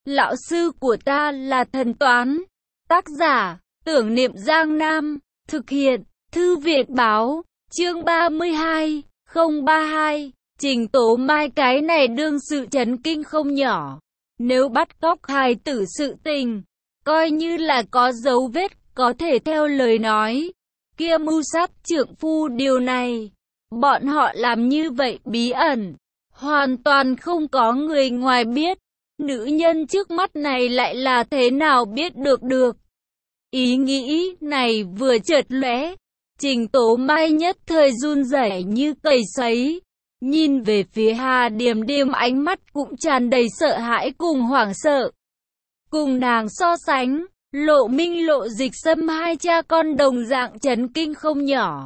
Lão sư của ta là thần toán. Tác giả, Tưởng Niệm Giang Nam. Thực hiện, Thư viện báo. Chương 32, 032. Trình Tố Mai cái này đương sự chấn kinh không nhỏ. Nếu bắt cóc hài tử sự tình, coi như là có dấu vết, có thể theo lời nói kia mưu sát trượng phu điều này. Bọn họ làm như vậy bí ẩn, hoàn toàn không có người ngoài biết. Nữ nhân trước mắt này lại là thế nào biết được. Ý nghĩ này vừa chợt lóe, Trình Tố Mai nhất thời run rẩy như cầy sấy. Nhìn về phía Hà Điềm Điềm, ánh mắt cũng tràn đầy sợ hãi cùng hoảng sợ. Cùng nàng so sánh, Lộ Minh Lộ Dịch Sâm hai cha con đồng dạng chấn kinh không nhỏ.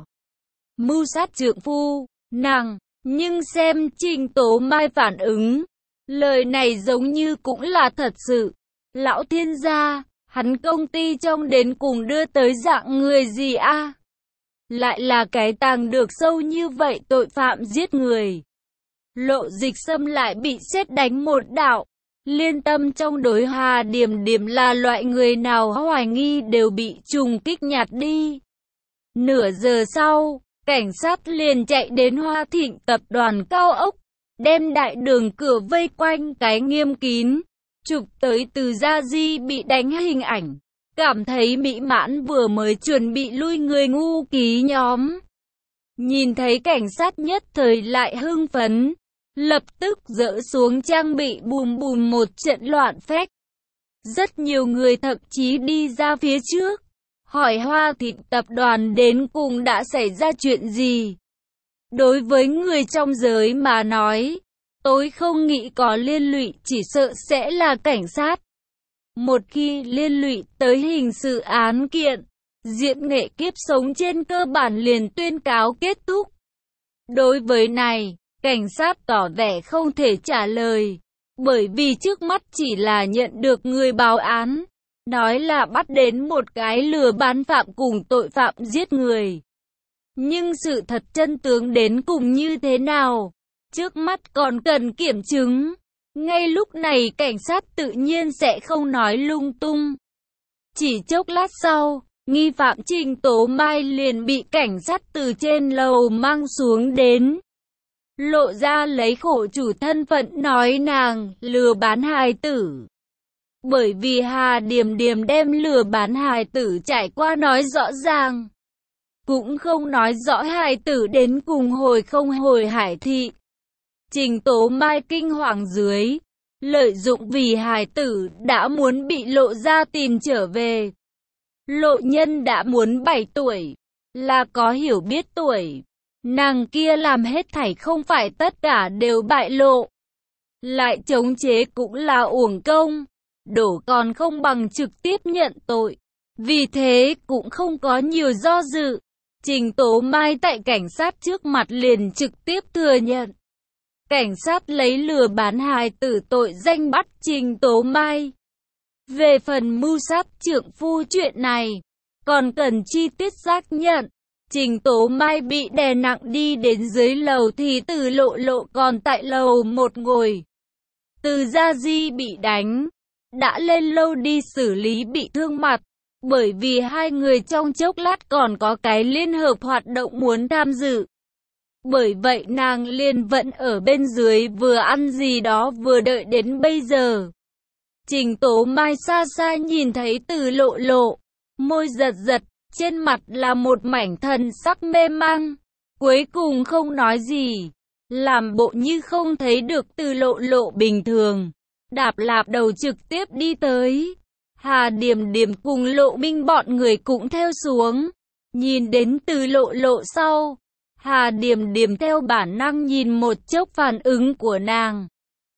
Mưu sát trượng phu, nàng, nhưng xem Trình Tố Mai phản ứng, lời này giống như cũng là thật sự. Lão thiên gia, hắn công ty trong đến cùng đưa tới dạng người gì a? Lại là cái tàng được sâu như vậy tội phạm giết người. Lộ Dịch Sâm lại bị sét đánh một đạo. Liên tâm trong đối Hà Điềm Điềm là loại người nào hoài nghi đều bị trùng kích nhạt đi. Nửa giờ sau, cảnh sát liền chạy đến Hoa Thịnh tập đoàn cao ốc, đem đại đường cửa vây quanh cái nghiêm kín, chụp tới Từ Gia Di bị đánh hình ảnh. Cảm thấy mỹ mãn vừa mới chuẩn bị lui người ngu ký nhóm. Nhìn thấy cảnh sát nhất thời lại hưng phấn, lập tức dỡ xuống trang bị bùm bùm một trận loạn phách. Rất nhiều người thậm chí đi ra phía trước, hỏi Hoa Thịnh tập đoàn đến cùng đã xảy ra chuyện gì. Đối với người trong giới mà nói, tôi không nghĩ có liên lụy, chỉ sợ sẽ là cảnh sát. Một khi liên lụy tới hình sự án kiện, diễn nghệ kiếp sống trên cơ bản liền tuyên cáo kết thúc. Đối với này, cảnh sát tỏ vẻ không thể trả lời, bởi vì trước mắt chỉ là nhận được người báo án, nói là bắt đến một cái lừa bán phạm cùng tội phạm giết người. Nhưng sự thật chân tướng đến cùng như thế nào, trước mắt còn cần kiểm chứng. Ngay lúc này cảnh sát tự nhiên sẽ không nói lung tung. Chỉ chốc lát sau, nghi phạm Trình Tố Mai liền bị cảnh sát từ trên lầu mang xuống đến. Lộ ra lấy khổ chủ thân phận nói nàng lừa bán hài tử. Bởi vì Hà Điềm Điềm đem lừa bán hài tử trải qua nói rõ ràng. Cũng không nói rõ hài tử đến cùng hồi không hồi Hải Thị. Trình Tố Mai kinh hoàng dưới, lợi dụng vì hài tử đã muốn bị Lộ ra tìm trở về. Lộ nhân đã muốn 7 tuổi, là có hiểu biết tuổi. Nàng kia làm hết thảy không phải tất cả đều bại lộ. Lại chống chế cũng là uổng công, đổ còn không bằng trực tiếp nhận tội. Vì thế cũng không có nhiều do dự. Trình Tố Mai tại cảnh sát trước mặt liền trực tiếp thừa nhận. Cảnh sát lấy lừa bán hài tử tội danh bắt Trình Tố Mai. Về phần mưu sát trượng phu chuyện này, còn cần chi tiết xác nhận. Trình Tố Mai bị đè nặng đi đến dưới lầu thì Từ Lộ Lộ còn tại lầu một ngồi. Từ Gia Di bị đánh, đã lên lâu đi xử lý bị thương mặt. Bởi vì hai người trong chốc lát còn có cái liên hợp hoạt động muốn tham dự. Bởi vậy nàng liền vẫn ở bên dưới vừa ăn gì đó vừa đợi đến bây giờ. Trình Tố Mai xa xa nhìn thấy Từ Lộ Lộ, môi giật giật, trên mặt là một mảnh thần sắc mê mang. Cuối cùng không nói gì, làm bộ như không thấy được Từ Lộ Lộ bình thường. Đạp lạp đầu trực tiếp đi tới. Hà Điềm Điềm cùng Lộ Minh bọn người cũng theo xuống. Nhìn đến Từ Lộ Lộ sau, Hà Điềm Điềm theo bản năng nhìn một chốc phản ứng của nàng.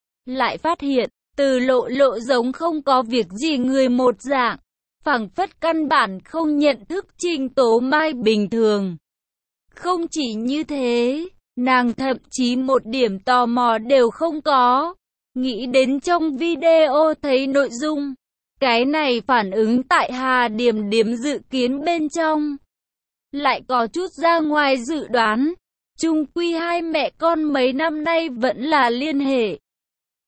Lại phát hiện, Từ Lộ Lộ giống không có việc gì người một dạng, phảng phất căn bản không nhận thức Trình Tố Mai bình thường. Không chỉ như thế, nàng thậm chí một điểm tò mò đều không có. Nghĩ đến trong video thấy nội dung, cái này phản ứng tại Hà Điềm Điềm dự kiến bên trong. Lại có chút ra ngoài dự đoán, chung quy hai mẹ con mấy năm nay vẫn là liên hệ.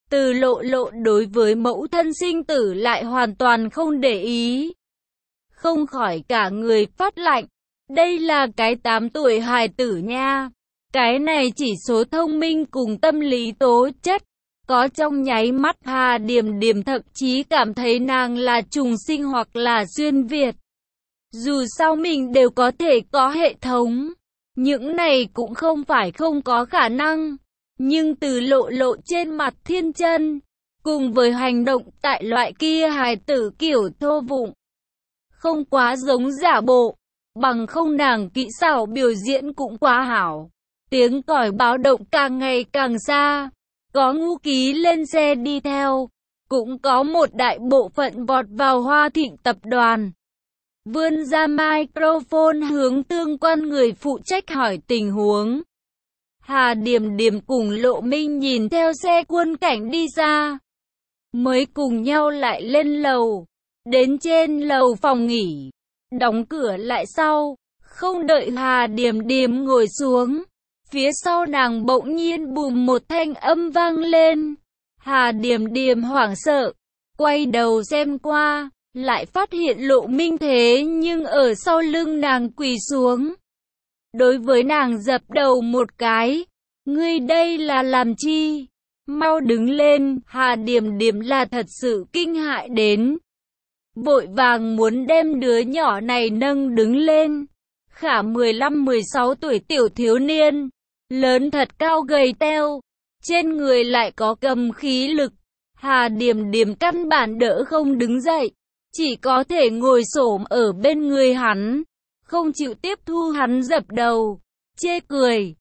Từ Lộ Lộ đối với mẫu thân sinh tử lại hoàn toàn không để ý. Không khỏi cả người phát lạnh. Đây là cái 8 tuổi hài tử nha. Cái này chỉ số thông minh cùng tâm lý tố chất. Có trong nháy mắt Hà Điềm Điềm thậm chí cảm thấy nàng là trùng sinh hoặc là xuyên Việt. Dù sao mình đều có thể có hệ thống. Những này cũng không phải không có khả năng. Nhưng Từ Lộ Lộ trên mặt thiên chân, cùng với hành động tại loại kia hài tử kiểu thô vụng, không quá giống giả bộ, bằng không nàng kỹ xảo biểu diễn cũng quá hảo. Tiếng còi báo động càng ngày càng xa, có Ngũ Ký lên xe đi theo, cũng có một đại bộ phận vọt vào Hoa Thịnh tập đoàn. Vươn ra microphone hướng tương quan người phụ trách hỏi tình huống. Hà Điềm Điềm cùng Lộ Minh nhìn theo xe quân cảnh đi ra, mới cùng nhau lại lên lầu, đến trên lầu phòng nghỉ, đóng cửa lại sau, không đợi Hà Điềm Điềm ngồi xuống, phía sau nàng bỗng nhiên bùm một thanh âm vang lên. Hà Điềm Điềm hoảng sợ, quay đầu xem qua, lại phát hiện Lộ Minh thế nhưng ở sau lưng nàng quỳ xuống. Đối với nàng dập đầu một cái, ngươi đây là làm chi? Mau đứng lên. Hà Điềm Điềm là thật sự kinh hãi đến, vội vàng muốn đem đứa nhỏ này nâng đứng lên. Khả 15-16 tuổi tiểu thiếu niên, lớn thật cao gầy teo, trên người lại có cầm khí lực. Hà Điềm Điềm căn bản đỡ không đứng dậy, chỉ có thể ngồi xổm ở bên người hắn, không chịu tiếp thu hắn dập đầu, chê cười.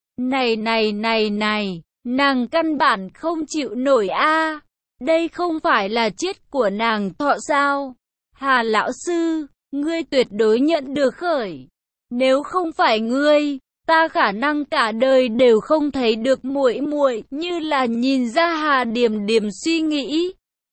Này, nàng căn bản không chịu nổi a. Đây không phải là chết của nàng thọ sao? Hà lão sư, ngươi tuyệt đối nhận được khởi. Nếu không phải ngươi, ta khả năng cả đời đều không thấy được muội muội. Như là nhìn ra Hà Điềm Điềm suy nghĩ.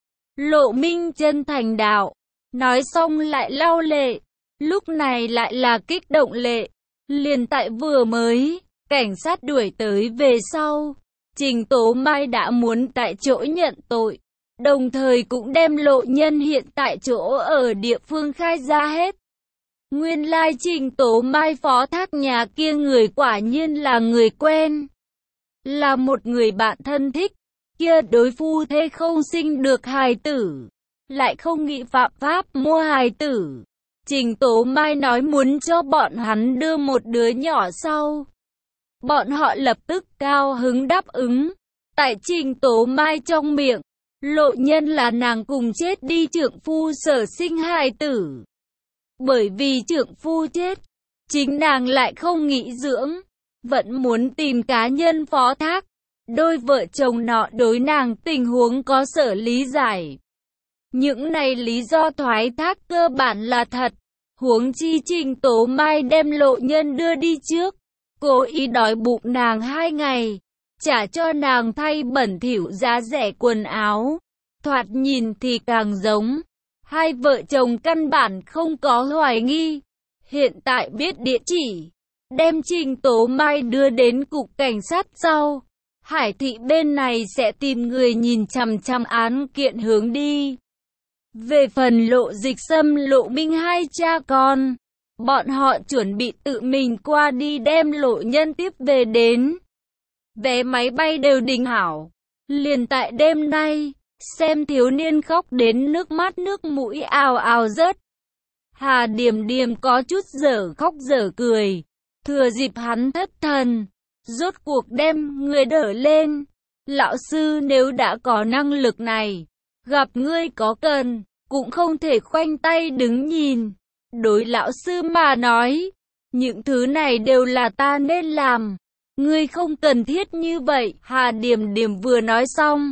Lộ Minh chân thành đạo, nói xong lại lau lệ, lúc này lại là kích động lệ. Liền tại vừa mới, cảnh sát đuổi tới về sau, Trình Tố Mai đã muốn tại chỗ nhận tội, đồng thời cũng đem Lộ Nhân hiện tại chỗ ở địa phương khai ra hết. Nguyên lai Trình Tố Mai phó thác nhà kia người quả nhiên là người quen, là một người bạn thân thích. Kia đối phu thê không sinh được hài tử, lại không nghĩ phạm pháp mua hài tử. Trình Tố Mai nói muốn cho bọn hắn đưa một đứa nhỏ sau. Bọn họ lập tức cao hứng đáp ứng. Tại Trình Tố Mai trong miệng, Lộ Nhân là nàng cùng chết đi trượng phu sở sinh hài tử. Bởi vì trượng phu chết, chính nàng lại không nghĩ dưỡng, vẫn muốn tìm cá nhân phó thác. Đôi vợ chồng nọ đối nàng tình huống có sở lý giải. Những này lý do thoái thác cơ bản là thật. Huống chi Trình Tố Mai đem Lộ Nhân đưa đi trước, cố ý đói bụng nàng 2 ngày, trả cho nàng thay bẩn thỉu giá rẻ quần áo. Thoạt nhìn thì càng giống. Hai vợ chồng căn bản không có hoài nghi. Hiện tại biết địa chỉ, đem Trình Tố Mai đưa đến cục cảnh sát sau, Hải thị bên này sẽ tìm người nhìn chằm chằm án kiện hướng đi. Về phần Lộ Dịch Sâm, Lộ Minh hai cha con, bọn họ chuẩn bị tự mình qua đi đem Lộ Nhân tiếp về đến. Vé máy bay đều định hảo. Liền tại đêm nay, xem thiếu niên khóc đến nước mắt nước mũi ào ào rớt. Hà Điềm Điềm có chút dở khóc dở cười, thừa dịp hắn thất thần, rốt cuộc đem người đỡ lên. Lão sư nếu đã có năng lực này, gặp ngươi có cần, cũng không thể khoanh tay đứng nhìn. Đối lão sư mà nói, những thứ này đều là ta nên làm. Ngươi không cần thiết như vậy. Hà Điềm Điềm vừa nói xong,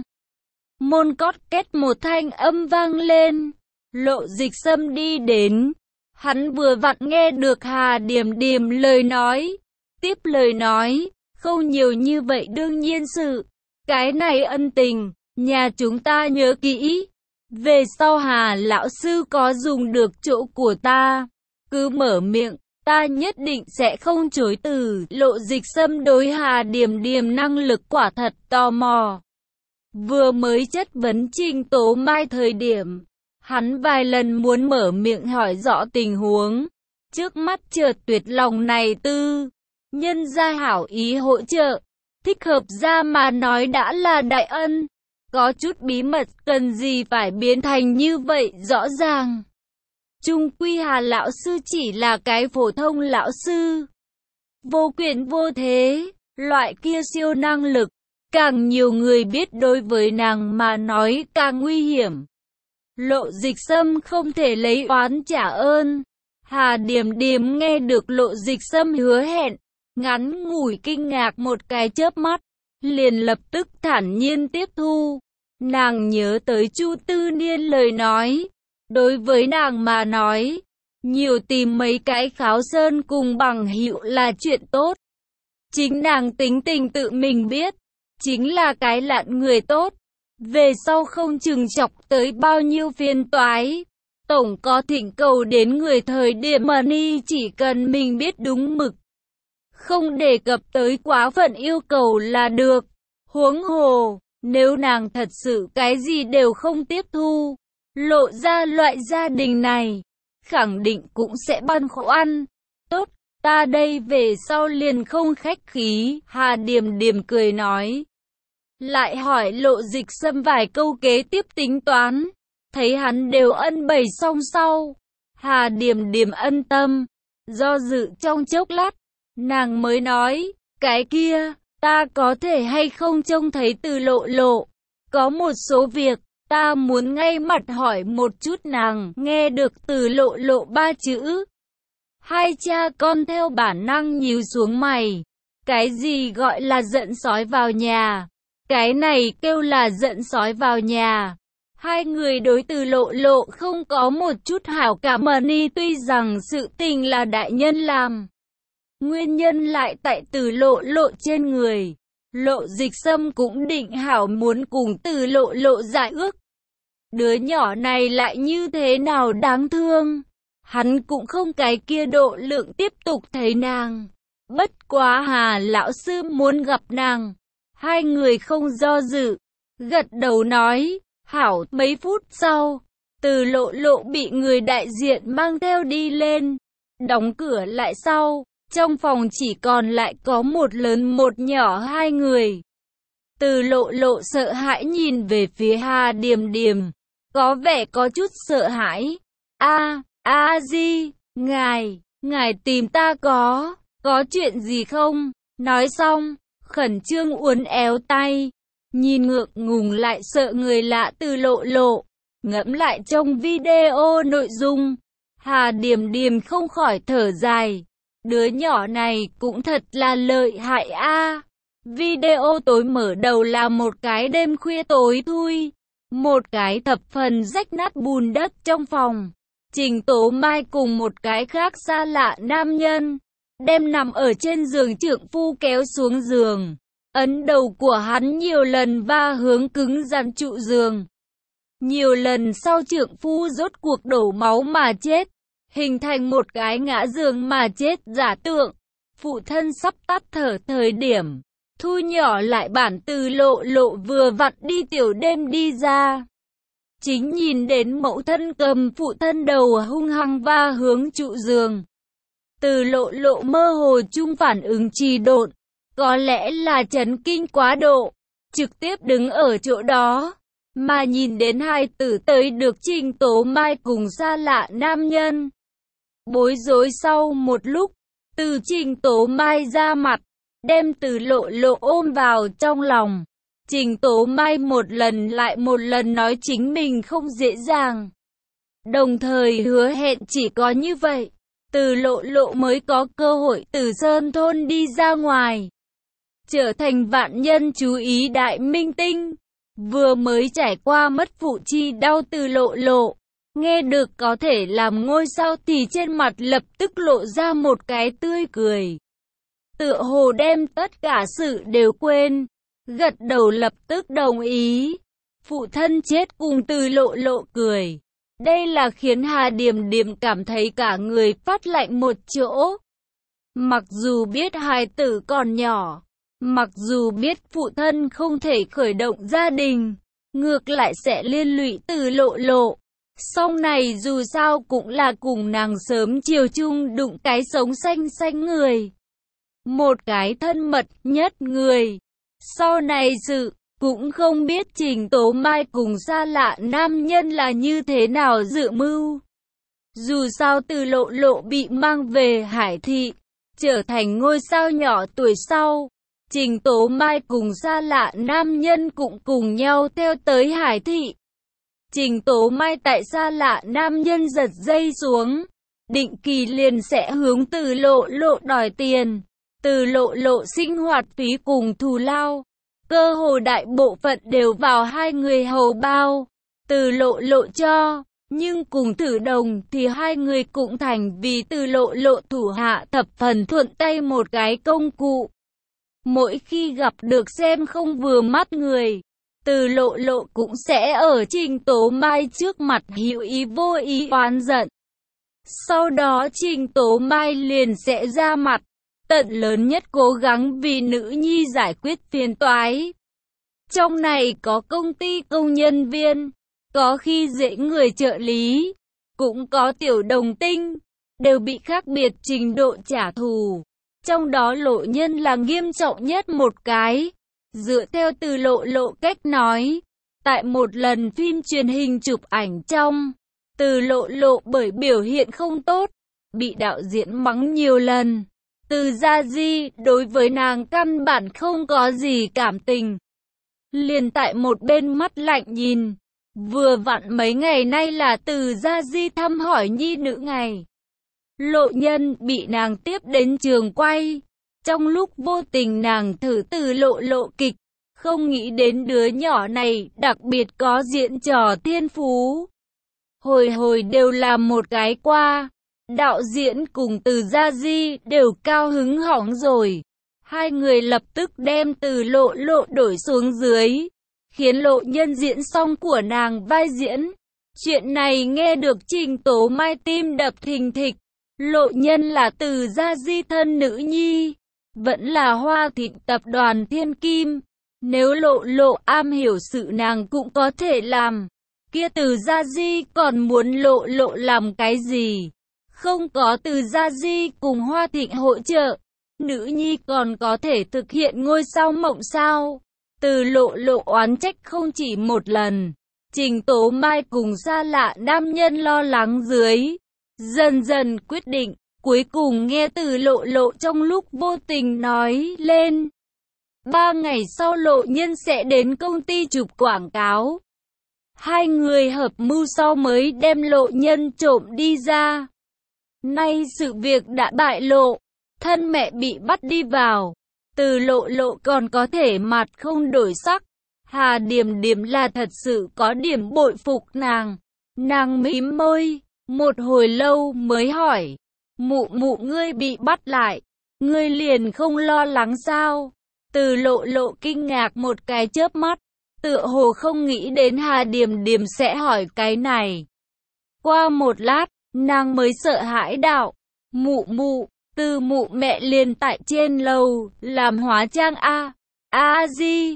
môn cót két một thanh âm vang lên. Lộ Dịch Sâm đi đến, hắn vừa vặn nghe được Hà Điềm Điềm lời nói, tiếp lời nói, không nhiều như vậy đương nhiên sự. Cái này ân tình, nhà chúng ta nhớ kỹ. Về sau Hà lão sư có dùng được chỗ của ta, cứ mở miệng, ta nhất định sẽ không chối từ. Lộ Dịch Sâm đối Hà Điềm Điềm năng lực quả thật tò mò. Vừa mới chất vấn Trình Tố Mai thời điểm, hắn vài lần muốn mở miệng hỏi rõ tình huống. Trước mắt chợt tuyệt lòng này tư. Nhân gia hảo ý hỗ trợ, thích hợp ra mà nói đã là đại ân. Có chút bí mật cần gì phải biến thành như vậy rõ ràng. Chung quy Hà lão sư chỉ là cái phổ thông lão sư. Vô quyền vô thế, loại kia siêu năng lực. Càng nhiều người biết đối với nàng mà nói càng nguy hiểm. Lộ Dịch Sâm không thể lấy oán trả ơn. Hà Điềm Điềm nghe được Lộ Dịch Sâm hứa hẹn, ngắn ngủi kinh ngạc một cái chớp mắt, liền lập tức thản nhiên tiếp thu. Nàng nhớ tới Chu Tư Niên lời nói, đối với nàng mà nói, nhiều tìm mấy cái kháo sơn cùng bằng hữu là chuyện tốt. Chính nàng tính tình tự mình biết, chính là cái lạn người tốt, về sau không chừng chọc tới bao nhiêu phiền toái. Tổng có thỉnh cầu đến người thời điểm mà ni chỉ cần mình biết đúng mực, không đề cập tới quá phận yêu cầu là được. Huống hồ, nếu nàng thật sự cái gì đều không tiếp thu, lộ ra loại gia đình này, khẳng định cũng sẽ băn khoăn. Tốt, ta đây về sau liền không khách khí, Hà Điềm Điềm cười nói. Lại hỏi Lộ Dịch Sâm vài câu kế tiếp tính toán, thấy hắn đều ân bày xong sau. Hà Điềm Điềm ân tâm, do dự trong chốc lát, nàng mới nói, cái kia, ta có thể hay không trông thấy Từ Lộ Lộ. Có một số việc, ta muốn ngay mặt hỏi một chút nàng. Nghe được Từ Lộ Lộ ba chữ, hai cha con theo bản năng nhíu xuống mày. Cái gì gọi là giận sói vào nhà? Cái này kêu là giận sói vào nhà. Hai người đối Từ Lộ Lộ không có một chút hảo cảm mà ni tuy rằng sự tình là đại nhân làm. Nguyên nhân lại tại Từ Lộ Lộ trên người. Lộ Dịch Sâm cũng định hảo muốn cùng Từ Lộ Lộ giải ước. Đứa nhỏ này lại như thế nào đáng thương. Hắn cũng không cái kia độ lượng tiếp tục thấy nàng. Bất quá Hà lão sư muốn gặp nàng. Hai người không do dự, gật đầu nói, hảo. Mấy phút sau, Từ Lộ Lộ bị người đại diện mang theo đi lên. Đóng cửa lại sau, trong phòng chỉ còn lại có một lớn một nhỏ hai người. Từ Lộ Lộ sợ hãi nhìn về phía Hà Điềm Điềm, có vẻ có chút sợ hãi. A-di, ngài tìm ta có chuyện gì không? Nói xong, khẩn trương uốn éo tay, nhìn ngượng ngùng lại sợ người lạ Từ Lộ Lộ. Ngẫm lại trong video nội dung, Hà Điềm Điềm không khỏi thở dài. Đứa nhỏ này cũng thật là lợi hại a. Video tối mở đầu là một cái đêm khuya tối thui, một cái thập phần rách nát bùn đất trong phòng. Trình Tố Mai cùng một cái khác xa lạ nam nhân, đem nằm ở trên giường trượng phu kéo xuống giường, ấn đầu của hắn nhiều lần va hướng cứng rắn trụ giường. Nhiều lần sau trượng phu rốt cuộc đổ máu mà chết, hình thành một cái ngã giường mà chết giả tượng. Phụ thân sắp tắt thở thời điểm, thu nhỏ lại bản Từ Lộ Lộ vừa vặn đi tiểu đêm đi ra. Chính nhìn đến mẫu thân cầm phụ thân đầu hung hăng va hướng trụ giường. Từ Lộ Lộ mơ hồ chung phản ứng trì độn, có lẽ là chấn kinh quá độ, trực tiếp đứng ở chỗ đó, mà nhìn đến hai tử tới được Trình Tố Mai cùng xa lạ nam nhân. Bối rối sau một lúc, từ Trình Tố Mai ra mặt, đem Từ Lộ Lộ ôm vào trong lòng. Trình Tố Mai một lần lại một lần nói chính mình không dễ dàng, đồng thời hứa hẹn chỉ có như vậy, Từ Lộ Lộ mới có cơ hội từ Sơn Thôn đi ra ngoài, trở thành vạn nhân chú ý đại minh tinh. Vừa mới trải qua mất phụ chi đau Từ Lộ Lộ, nghe được có thể làm ngôi sao thì trên mặt lập tức lộ ra một cái tươi cười, tựa hồ đem tất cả sự đều quên, gật đầu lập tức đồng ý. Phụ thân chết cùng Từ Lộ Lộ cười, đây là khiến Hà Điềm Điềm cảm thấy cả người phát lạnh một chỗ. Mặc dù biết hài tử còn nhỏ, Mặc dù biết phụ thân không thể khởi động gia đình, ngược lại sẽ liên lụy Từ Lộ Lộ. Song này dù sao cũng là cùng nàng sớm chiều chung đụng cái sống xanh xanh người. Một cái thân mật nhất người. Sau này sự, cũng không biết Trình Tố Mai cùng xa lạ nam nhân là như thế nào dự mưu. Dù sao Từ Lộ Lộ bị mang về Hải Thị, trở thành ngôi sao nhỏ tuổi sau. Trình Tố Mai cùng xa lạ nam nhân cũng cùng nhau theo tới Hải Thị. Trình Tố Mai tại xa lạ nam nhân giật dây xuống, định kỳ liền sẽ hướng Từ Lộ Lộ đòi tiền. Từ Lộ Lộ sinh hoạt phí cùng thù lao, cơ hồ đại bộ phận đều vào hai người hầu bao. Từ Lộ Lộ cho, nhưng cùng Thử Đồng thì hai người cũng thành vì Từ Lộ Lộ thủ hạ thập phần thuận tay một cái công cụ. Mỗi khi gặp được xem không vừa mắt người, Từ Lộ Lộ cũng sẽ ở Trình Tố Mai trước mặt hữu ý vô ý oán giận. Sau đó Trình Tố Mai liền sẽ ra mặt, tận lớn nhất cố gắng vì nữ nhi giải quyết phiền toái. Trong này có công ty công nhân viên, có khi dễ người trợ lý, cũng có tiểu đồng tinh, đều bị khác biệt trình độ trả thù. Trong đó Lộ Nhân là nghiêm trọng nhất một cái. Dựa theo Từ Lộ Lộ cách nói, tại một lần phim truyền hình chụp ảnh trong, Từ Lộ Lộ bởi biểu hiện không tốt, bị đạo diễn mắng nhiều lần. Từ Gia Di đối với nàng căn bản không có gì cảm tình. Liền tại một bên mắt lạnh nhìn. Vừa vặn mấy ngày nay là Từ Gia Di thăm hỏi nhi nữ ngày. Lộ Nhân bị nàng tiếp đến trường quay. Trong lúc vô tình nàng thử Từ Lộ Lộ kịch, không nghĩ đến đứa nhỏ này đặc biệt có diễn trò thiên phú. Hồi hồi đều làm một cái qua. Đạo diễn cùng Từ Gia Di đều cao hứng hỏng rồi. Hai người lập tức đem Từ Lộ Lộ đổi xuống dưới, khiến Lộ Nhân diễn xong của nàng vai diễn. Chuyện này nghe được Trình Tố Mai tim đập thình thịch. Lộ Nhân là Từ Gia Di thân nữ nhi, vẫn là Hoa Thịnh tập đoàn thiên kim. Nếu Lộ Lộ am hiểu sự nàng cũng có thể làm. Kia Từ Gia Di còn muốn Lộ Lộ làm cái gì? Không có Từ Gia Di cùng Hoa Thịnh hỗ trợ, nữ nhi còn có thể thực hiện ngôi sao mộng sao? Từ Lộ Lộ oán trách không chỉ một lần. Trình Tố Mai cùng xa lạ nam nhân lo lắng dưới, dần dần quyết định, cuối cùng nghe Từ Lộ Lộ trong lúc vô tình nói lên. 3 ngày sau Lộ Nhân sẽ đến công ty chụp quảng cáo. Hai người hợp mưu sau mới đem Lộ Nhân trộm đi ra. Nay sự việc đã bại lộ, thân mẹ bị bắt đi vào. Từ Lộ Lộ còn có thể mặt không đổi sắc. Hà Điềm Điềm là thật sự có điểm bội phục nàng. Nàng mím môi, một hồi lâu mới hỏi. Mụ mụ ngươi bị bắt lại, ngươi liền không lo lắng sao? Từ Lộ Lộ kinh ngạc một cái chớp mắt, tựa hồ không nghĩ đến Hà Điềm Điềm sẽ hỏi cái này. Qua một lát, nàng mới sợ hãi đạo. Mụ mụ, Từ mụ mẹ liền tại trên lầu, làm hóa trang a. A Di,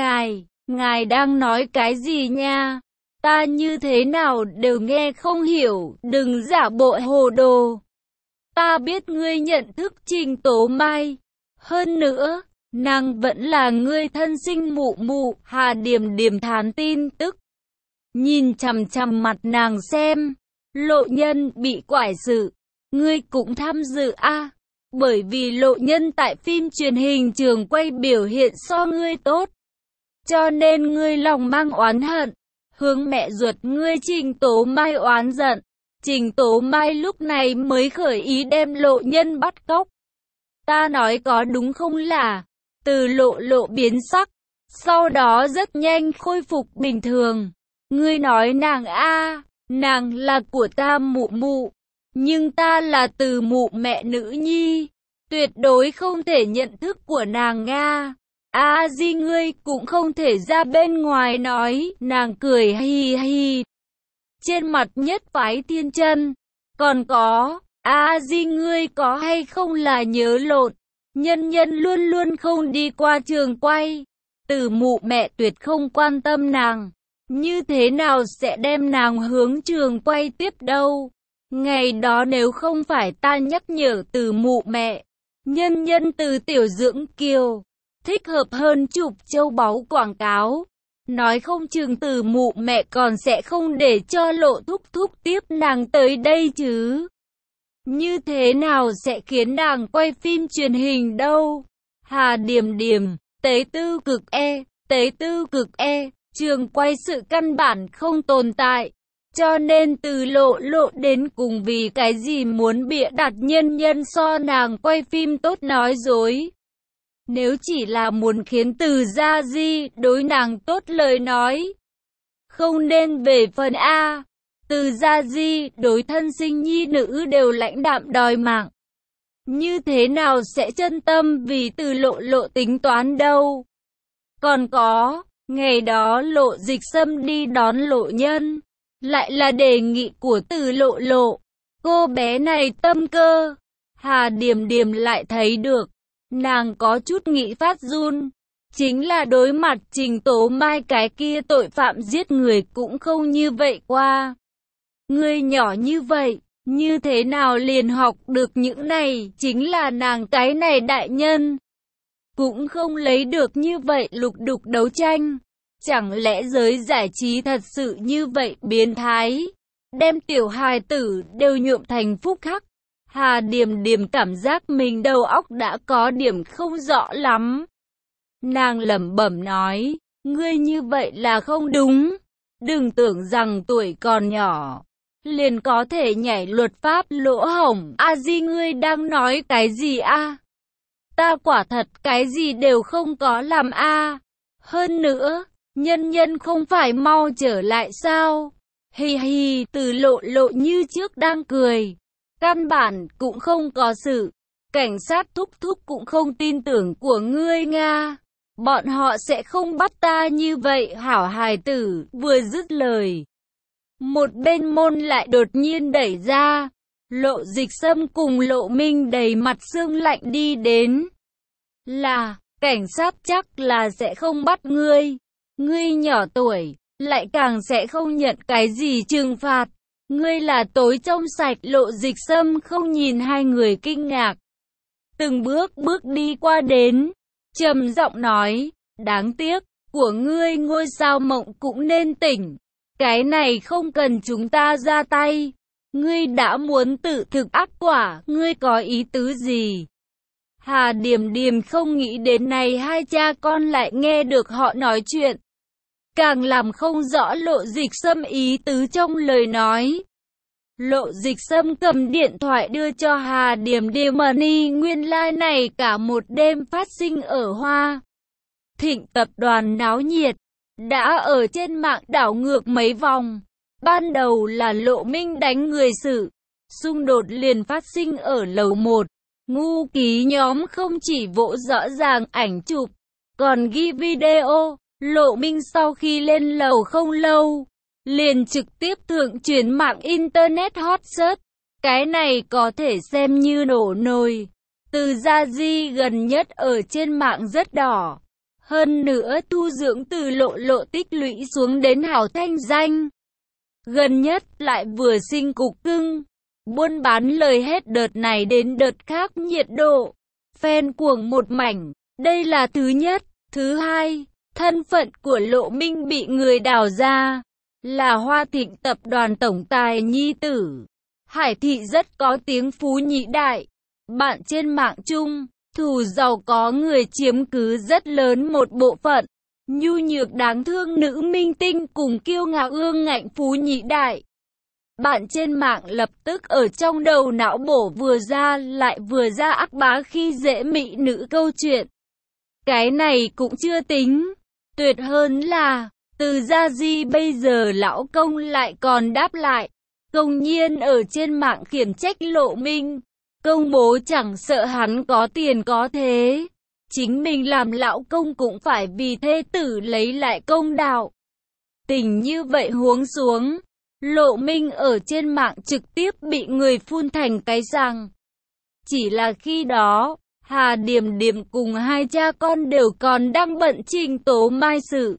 ngài đang nói cái gì nha? Ta như thế nào đều nghe không hiểu, đừng giả bộ hồ đồ. Ta biết ngươi nhận thức Trình Tố Mai. Hơn nữa, nàng vẫn là ngươi thân sinh mụ mụ. Hà Điềm Điềm thán tin tức. Nhìn chằm chằm mặt nàng xem. Lộ Nhân bị quải sự. Ngươi cũng tham dự a? Bởi vì Lộ Nhân tại phim truyền hình trường quay biểu hiện so ngươi tốt, cho nên ngươi lòng mang oán hận, hướng mẹ ruột ngươi Trình Tố Mai oán giận. Trình Tố Mai lúc này mới khởi ý đem Lộ Nhân bắt cóc. Ta nói có đúng không là? Từ Lộ Lộ biến sắc, sau đó rất nhanh khôi phục bình thường. Ngươi nói nàng a, nàng là của ta mụ mụ, nhưng ta là Từ mụ mẹ nữ nhi, tuyệt đối không thể nhận thức của nàng nga. A Di ngươi cũng không thể ra bên ngoài nói. Nàng cười hi hi, trên mặt nhất phái thiên chân. Còn có, A Di ngươi có hay không là nhớ lộn? Nhân Nhân luôn luôn không đi qua trường quay. Từ mụ mẹ tuyệt không quan tâm nàng. Như thế nào sẽ đem nàng hướng trường quay tiếp đâu. Ngày đó nếu không phải ta nhắc nhở từ mụ mẹ, Nhân Nhân từ tiểu dưỡng kiều, thích hợp hơn chụp châu báu quảng cáo. Nói không chừng từ mụ mẹ còn sẽ không để cho Lộ thúc thúc tiếp nàng tới đây chứ. Như thế nào sẽ khiến nàng quay phim truyền hình đâu. Hà Điềm Điềm, tế tư cực E, trường quay sự căn bản không tồn tại. Cho nên từ lộ đến cùng vì cái gì muốn bịa đặt Nhân Nhân so nàng quay phim tốt nói dối. Nếu chỉ là muốn khiến từ gia di đối nàng tốt lời nói, không nên về phần A. Từ gia di đối thân sinh nhi nữ đều lãnh đạm đòi mạng. Như thế nào sẽ chân tâm vì từ lộ tính toán đâu. Còn có, ngày đó Lộ Dịch Sâm đi đón Lộ Nhân, lại là đề nghị của từ lộ. Cô bé này tâm cơ. Hà Điềm Điềm lại thấy được. Nàng có chút nghĩ phát run. Chính là đối mặt Trình Tố Mai cái kia tội phạm giết người cũng không như vậy qua. Người nhỏ như vậy, như thế nào liền học được những này, chính là nàng cái này đại nhân. Cũng không lấy được như vậy lục đục đấu tranh. Chẳng lẽ giới giải trí thật sự như vậy biến thái, đem tiểu hài tử đều nhuộm thành phúc hắc. Hà Điềm Điềm cảm giác mình đầu óc đã có điểm không rõ lắm. Nàng lẩm bẩm nói, ngươi như vậy là không đúng. Đừng tưởng rằng tuổi còn nhỏ liền có thể nhảy luật pháp lỗ hổng. A Di, ngươi đang nói cái gì a? Ta quả thật cái gì đều không có làm a. Hơn nữa, Nhân Nhân không phải mau trở lại sao? Hi hi, từ lộ như trước đang cười. Căn bản cũng không có sự. Cảnh sát thúc thúc cũng không tin tưởng của ngươi Nga. Bọn họ sẽ không bắt ta như vậy hảo hài tử. Vừa dứt lời, một bên môn lại đột nhiên đẩy ra. Lộ Dịch Sâm cùng Lộ Minh đầy mặt sương lạnh đi đến. Là, cảnh sát chắc là sẽ không bắt ngươi. Ngươi nhỏ tuổi, lại càng sẽ không nhận cái gì trừng phạt. Ngươi là tối trong sạch. Lộ Dịch Sâm không nhìn hai người kinh ngạc. Từng bước đi qua đến, trầm giọng nói, đáng tiếc, của ngươi ngôi sao mộng cũng nên tỉnh. Cái này không cần chúng ta ra tay. Ngươi đã muốn tự thực ác quả, ngươi có ý tứ gì? Hà Điềm Điềm không nghĩ đến này hai cha con lại nghe được họ nói chuyện. Càng làm không rõ Lộ Dịch Sâm ý tứ trong lời nói. Lộ Dịch Sâm cầm điện thoại đưa cho Hà Điềm Điềm money. Nguyên lai này cả một đêm phát sinh ở Hoa Thịnh tập đoàn náo nhiệt, đã ở trên mạng đảo ngược mấy vòng. Ban đầu là Lộ Minh đánh người sự, xung đột liền phát sinh ở lầu 1. Ngu ký nhóm không chỉ vỗ rõ ràng ảnh chụp, còn ghi video. Lộ Minh sau khi lên lầu không lâu, liền trực tiếp thượng truyền mạng internet hot search. Cái này có thể xem như nổ nồi. Từ gia di gần nhất ở trên mạng rất đỏ. Hơn nữa tu dưỡng từ lộ tích lũy xuống đến hảo thanh danh. Gần nhất lại vừa sinh cục cưng. Buôn bán lời hết đợt này đến đợt khác nhiệt độ. Fan cuồng một mảnh. Đây là thứ nhất. Thứ hai, thân phận của Lộ Minh bị người đào ra. Là Hoa Thịnh tập đoàn tổng tài nhi tử. Hải thị rất có tiếng phú nhị đại. Bạn trên mạng chung, thù giàu có người chiếm cứ rất lớn một bộ phận. Nhu nhược đáng thương nữ minh tinh cùng kiêu ngạo ương ngạnh phú nhị đại. Bạn trên mạng lập tức ở trong đầu não bổ vừa ra lại vừa ra ác bá khi dễ mỹ nữ câu chuyện. Cái này cũng chưa tính. Tuyệt hơn là, từ gia di bây giờ lão công lại còn đáp lại. Công nhiên ở trên mạng khiển trách Lộ Minh. Công bố chẳng sợ hắn có tiền có thế. Chính mình làm lão công cũng phải vì thê tử lấy lại công đạo. Tình như vậy huống xuống. Lộ Minh ở trên mạng trực tiếp bị người phun thành cái răng. Chỉ là khi đó, Hà Điểm Điểm cùng hai cha con đều còn đang bận Trình Tố Mai sự.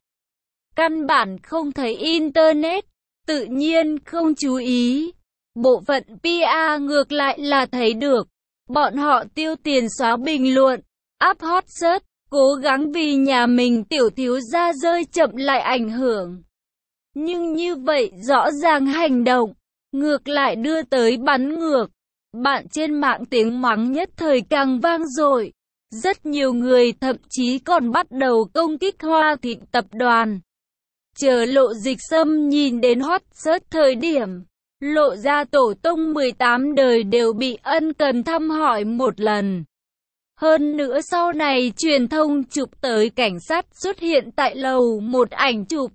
Căn bản không thấy Internet, tự nhiên không chú ý. Bộ phận PR ngược lại là thấy được. Bọn họ tiêu tiền xóa bình luận, up hot search, cố gắng vì nhà mình tiểu thiếu gia rơi chậm lại ảnh hưởng. Nhưng như vậy rõ ràng hành động, ngược lại đưa tới bắn ngược. Bạn trên mạng tiếng mắng nhất thời càng vang dội. Rất nhiều người thậm chí còn bắt đầu công kích Hoa Thịnh tập đoàn. Chờ Lộ Dịch Sâm nhìn đến hot search thời điểm, lộ ra tổ tông 18 đời đều bị ân cần thăm hỏi một lần. Hơn nữa sau này truyền thông chụp tới cảnh sát xuất hiện tại lầu một ảnh chụp.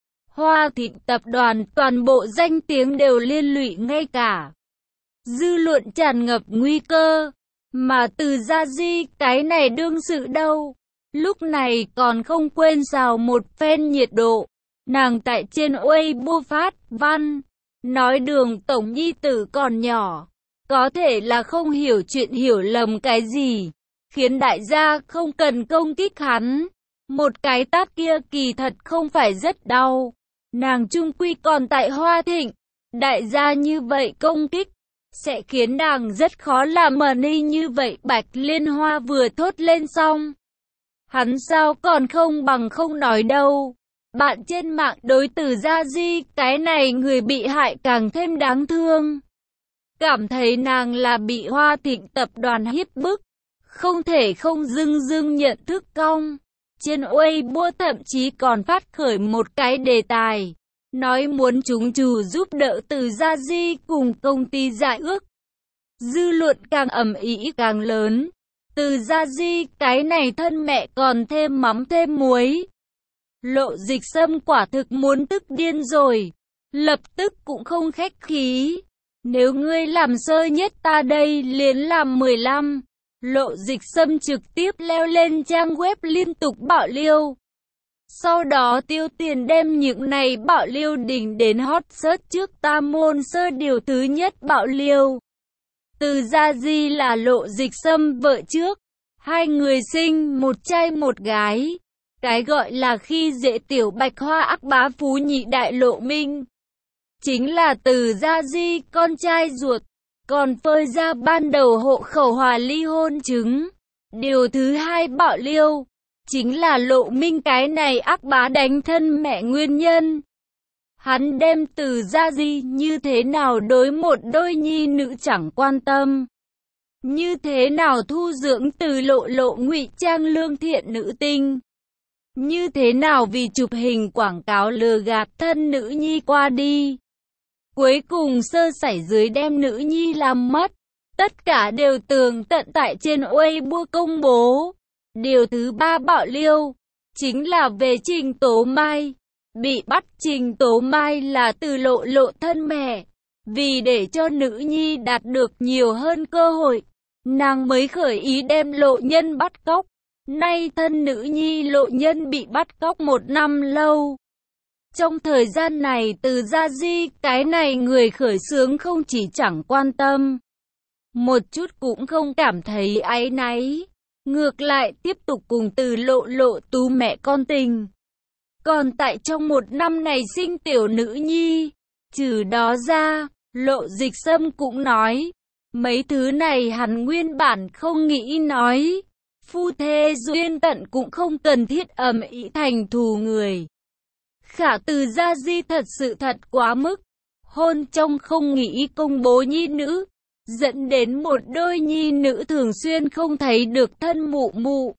Hoa Thịnh tập đoàn toàn bộ danh tiếng đều liên lụy ngay cả. Dư luận tràn ngập nguy cơ. Mà Từ Gia Di cái này đương sự đâu. Lúc này còn không quên xào một phen nhiệt độ. Nàng tại trên Weibo phát văn. Nói Đường tổng nhi tử còn nhỏ. Có thể là không hiểu chuyện hiểu lầm cái gì. Khiến đại gia không cần công kích hắn. Một cái tát kia kỳ thật không phải rất đau. Nàng chung quy còn tại Hoa Thịnh. Đại gia như vậy công kích sẽ khiến nàng rất khó làm money như vậy. Bạch Liên Hoa vừa thốt lên xong. Hắn sao còn không bằng không nói đâu. Bạn trên mạng đối Từ Gia Di cái này người bị hại càng thêm đáng thương. Cảm thấy nàng là bị Hoa Thịnh tập đoàn hiếp bức. Không thể không dưng nhận thức cong. Trên Weibo thậm chí còn phát khởi một cái đề tài. Nói muốn chúng chủ giúp đỡ Từ Gia Di cùng công ty giải ước. Dư luận càng ầm ĩ càng lớn. Từ Gia Di cái này thân mẹ còn thêm mắm thêm muối. Lộ Dịch Sâm quả thực muốn tức điên rồi. Lập tức cũng không khách khí. Nếu ngươi làm sơ nhất ta đây liền làm 15. Lộ Dịch Sâm trực tiếp leo lên trang web liên tục bạo liêu. Sau đó tiêu tiền đem những này bạo liêu đỉnh đến hot search trước tam môn sơ điều thứ nhất bạo liêu. Từ Gia Di là Lộ Dịch Sâm vợ trước. Hai người sinh một trai một gái. Cái gọi là khi dễ tiểu bạch hoa ác bá phú nhị đại Lộ Minh. Chính là Từ Gia Di con trai ruột. Còn phơi ra ban đầu hộ khẩu hòa ly hôn chứng. Điều thứ hai bạo liêu. Chính là Lộ Minh cái này ác bá đánh thân mẹ nguyên nhân. Hắn đem Từ Gia Di như thế nào đối một đôi nhi nữ chẳng quan tâm. Như thế nào thu dưỡng Từ Lộ ngụy trang lương thiện nữ tinh. Như thế nào vì chụp hình quảng cáo lừa gạt thân nữ nhi qua đi. Cuối cùng sơ sẩy dưới đem nữ nhi làm mất. Tất cả đều tường tận tại trên Weibo công bố. Điều thứ ba bạo liêu. Chính là về Trình Tố Mai. Bị bắt Trình Tố Mai là Từ Lộ thân mẹ. Vì để cho nữ nhi đạt được nhiều hơn cơ hội. Nàng mới khởi ý đem Lộ Nhân bắt cóc. Nay thân nữ nhi Lộ Nhân bị bắt cóc 1 năm lâu. Trong thời gian này Từ Gia Di cái này người khởi xướng không chỉ chẳng quan tâm. Một chút cũng không cảm thấy áy náy. Ngược lại tiếp tục cùng Từ Lộ tu mẹ con tình. Còn tại trong 1 năm này sinh tiểu nữ nhi. Trừ đó ra, Lộ Dịch Sâm cũng nói. Mấy thứ này hắn nguyên bản không nghĩ nói. Phu thê duyên tận cũng không cần thiết ầm ĩ thành thù người. Khả Từ Gia Di thật sự thật quá mức. Hôn trong không nghĩ công bố nhi nữ. Dẫn đến một đôi nhi nữ thường xuyên không thấy được thân mụ mụ.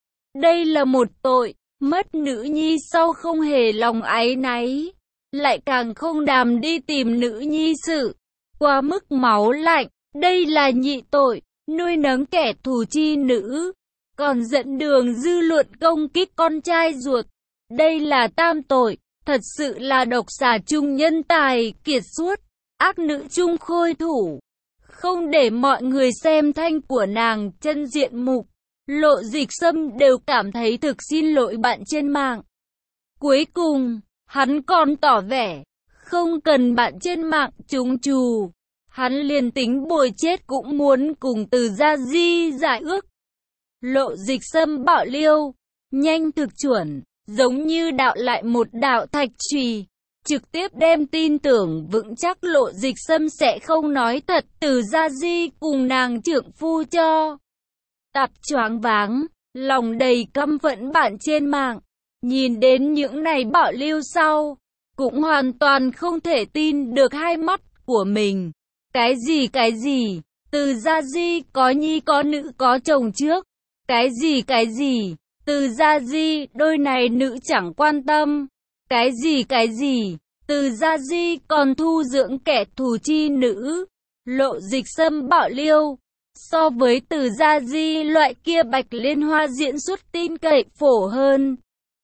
Đây là một tội. Mất nữ nhi sau không hề lòng áy náy. Lại càng không đàm đi tìm nữ nhi sự. Quá mức máu lạnh. Đây là nhị tội. Nuôi nấng kẻ thù chi nữ. Còn dẫn đường dư luận công kích con trai ruột. Đây là tam tội. Thật sự là độc xà chung nhân tài, kiệt xuất. Ác nữ chung khôi thủ. Không để mọi người xem thanh của nàng chân diện mục. Lộ Dịch Sâm đều cảm thấy thực xin lỗi bạn trên mạng. Cuối cùng, hắn còn tỏ vẻ. Không cần bạn trên mạng trúng chù. Hắn liền tính bồi chết cũng muốn cùng Từ Gia Di giải ước. Lộ Dịch Sâm bảo Liêu, nhanh thực chuẩn, giống như đạo lại một đạo thạch chùy, trực tiếp đem tin tưởng vững chắc Lộ Dịch Sâm sẽ không nói thật Từ Gia Di cùng nàng trượng phu cho. Tạp choáng váng, lòng đầy căm phẫn bạn trên mạng, nhìn đến những này bảo lưu sau, cũng hoàn toàn không thể tin được hai mắt của mình. Cái gì, Từ Gia Di có nhi có nữ có chồng trước. Cái gì, Từ Gia Di đôi này nữ chẳng quan tâm. Cái gì, Từ Gia Di còn thu dưỡng kẻ thù chi nữ. Lộ Dịch Sâm bảo Liêu, so với Từ Gia Di loại kia bạch liên hoa diễn xuất tin cậy phổ hơn.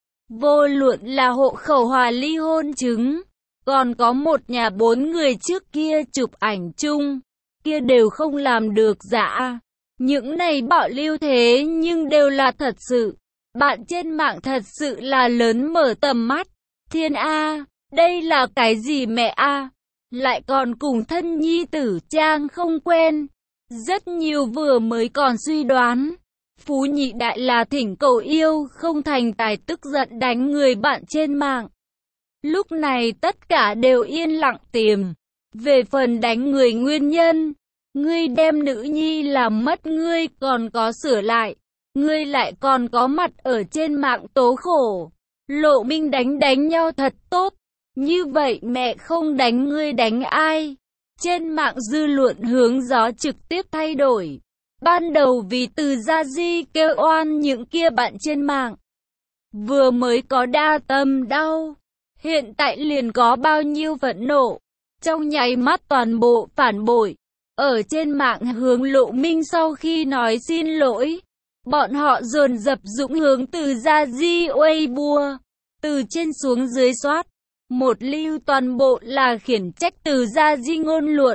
Vô luận là hộ khẩu hòa ly hôn chứng, còn có một nhà 4 người trước kia chụp ảnh chung, kia đều không làm được giả. Những này bảo lưu thế nhưng đều là thật sự. Bạn trên mạng thật sự là lớn mở tầm mắt. Thiên A, đây là cái gì mẹ A? Lại còn cùng thân nhi tử trang không quen. Rất nhiều vừa mới còn suy đoán Phú nhị đại là thỉnh cầu yêu không thành tài tức giận đánh người bạn trên mạng. Lúc này tất cả đều yên lặng tìm. Về phần đánh người nguyên nhân, ngươi đem nữ nhi làm mất ngươi còn có sửa lại. Ngươi lại còn có mặt ở trên mạng tố khổ. Lộ Minh đánh nhau thật tốt. Như vậy mẹ không đánh ngươi đánh ai? Trên mạng dư luận hướng gió trực tiếp thay đổi. Ban đầu vì Từ Gia Di kêu oan những kia bạn trên mạng, vừa mới có đa tâm đau, hiện tại liền có bao nhiêu phẫn nộ. Trong nháy mắt toàn bộ phản bội. Ở trên mạng hướng Lộ Minh sau khi nói xin lỗi, bọn họ dồn dập dũng hướng Từ Gia Di Weibo, từ trên xuống dưới soát. Một lưu toàn bộ là khiển trách Từ Gia Di ngôn luận.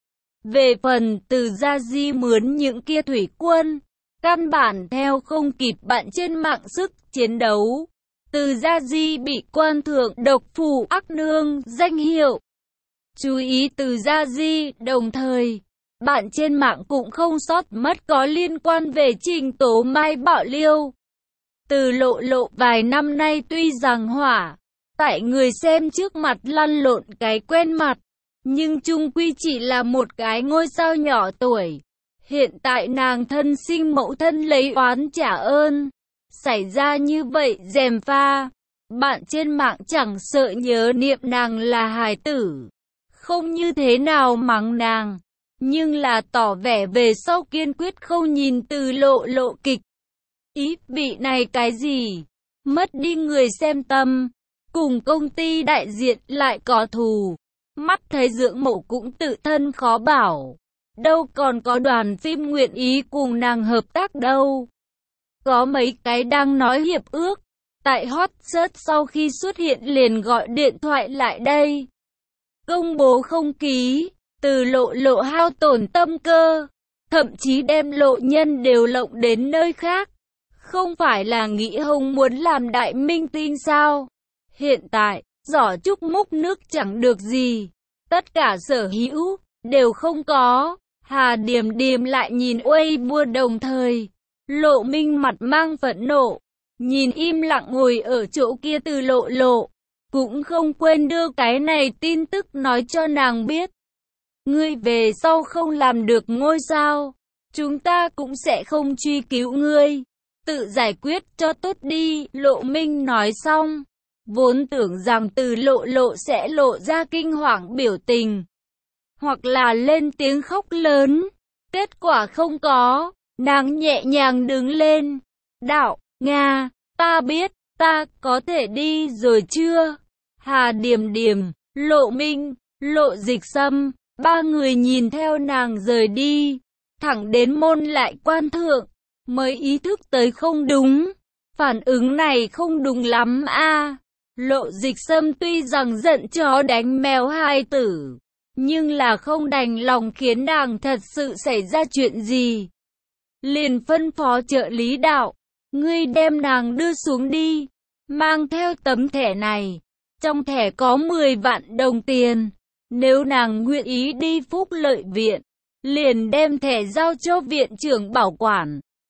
Về phần Từ Gia Di mướn những kia thủy quân, căn bản theo không kịp bạn trên mạng sức chiến đấu. Từ Gia Di bị quan thượng độc phủ ác nương danh hiệu. Chú ý Từ Gia Di, đồng thời, bạn trên mạng cũng không sót mất có liên quan về Trình Tố Mai bảo Liêu. Từ Lộ vài năm nay tuy rằng hỏa, tại người xem trước mặt lăn lộn cái quen mặt, nhưng chung quy chỉ là một cái ngôi sao nhỏ tuổi. Hiện tại nàng thân sinh mẫu thân lấy oán trả ơn. Xảy ra như vậy gièm pha, bạn trên mạng chẳng sợ nhớ niệm nàng là hài tử. Không như thế nào mắng nàng, nhưng là tỏ vẻ về sau kiên quyết không nhìn Từ Lộ kịch. Ý bị này cái gì? Mất đi người xem tâm, cùng công ty đại diện lại có thù. Mắt thấy dưỡng mẫu cũng tự thân khó bảo. Đâu còn có đoàn phim nguyện ý cùng nàng hợp tác đâu. Có mấy cái đang nói hiệp ước, tại hot search sau khi xuất hiện liền gọi điện thoại lại đây. Công bố không ký, Từ Lộ hao tổn tâm cơ, thậm chí đem lộ nhân đều lộng đến nơi khác. Không phải là nghĩ Hồng muốn làm đại minh tinh sao? Hiện tại, giỏ trúc múc nước chẳng được gì. Tất cả sở hữu, đều không có. Hà Điềm lại nhìn Weibo đồng thời. Lộ Minh mặt mang phẫn nộ. Nhìn im lặng ngồi ở chỗ kia Từ Lộ. Cũng không quên đưa cái này tin tức nói cho nàng biết. Ngươi về sau không làm được ngôi sao, chúng ta cũng sẽ không truy cứu ngươi. Tự giải quyết cho tốt đi, Lộ Minh nói xong. Vốn tưởng rằng Từ Lộ sẽ lộ ra kinh hoàng biểu tình, hoặc là lên tiếng khóc lớn. Kết quả không có, nàng nhẹ nhàng đứng lên. Đạo, Nga, ta biết, ta có thể đi rồi chưa? Hà Điềm, Lộ Minh, Lộ Dịch Sâm, ba người nhìn theo nàng rời đi, thẳng đến môn lại quan thượng, mới ý thức tới không đúng. Phản ứng này không đúng lắm a. Lộ Dịch Sâm tuy rằng giận chó đánh mèo hai tử, nhưng là không đành lòng khiến nàng thật sự xảy ra chuyện gì. Liền phân phó trợ lý Đạo, ngươi đem nàng đưa xuống đi, mang theo tấm thẻ này. Trong thẻ có 10 vạn đồng tiền, nếu nàng nguyện ý đi Phúc Lợi Viện, liền đem thẻ giao cho viện trưởng bảo quản.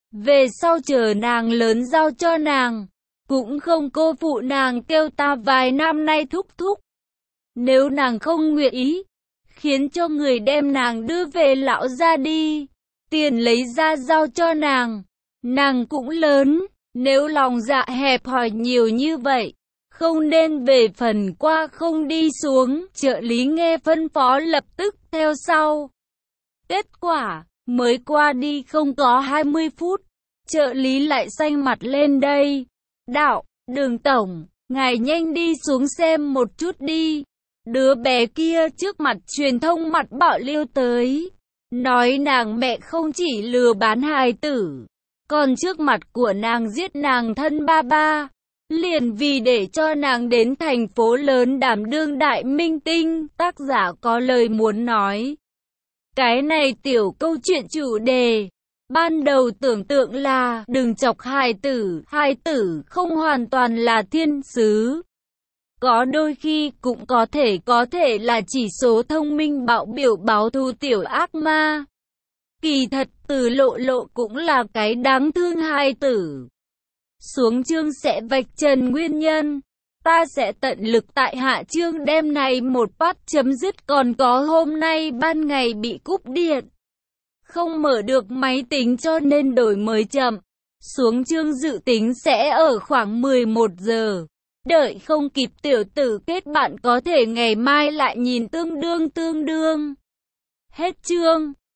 Về sau chờ nàng lớn giao cho nàng. Cũng không cô phụ nàng kêu ta vài năm nay thúc thúc. Nếu nàng không nguyện ý, khiến cho người đem nàng đưa về lão gia đi. Tiền lấy ra giao cho nàng. Nàng cũng lớn, nếu lòng dạ hẹp hòi nhiều như vậy, không nên về phần qua không đi xuống. Trợ lý nghe phân phó lập tức theo sau. Kết quả, mới qua đi không có 20 phút, trợ lý lại xanh mặt lên đây. Đạo, Đường tổng, ngài nhanh đi xuống xem một chút đi. Đứa bé kia trước mặt truyền thông mặt bạo liêu tới. Nói nàng mẹ không chỉ lừa bán hài tử, còn trước mặt của nàng giết nàng thân ba ba. Liền vì để cho nàng đến thành phố lớn đảm đương đại minh tinh, tác giả có lời muốn nói. Cái này tiểu câu chuyện chủ đề. Ban đầu tưởng tượng là đừng chọc hài tử không hoàn toàn là thiên sứ. Có đôi khi cũng có thể là chỉ số thông minh bạo biểu báo thù tiểu ác ma. Kỳ thật Từ Lộ Lộ cũng là cái đáng thương hài tử. Xuống chương sẽ vạch trần nguyên nhân. Ta sẽ tận lực tại hạ chương đêm này một phát chấm dứt. Còn có hôm nay ban ngày bị cúp điện, không mở được máy tính cho nên đổi mới chậm. Xuống chương dự tính sẽ ở khoảng 11 giờ. Đợi không kịp tiểu tử kết bạn có thể ngày mai lại nhìn tương đương. Hết chương.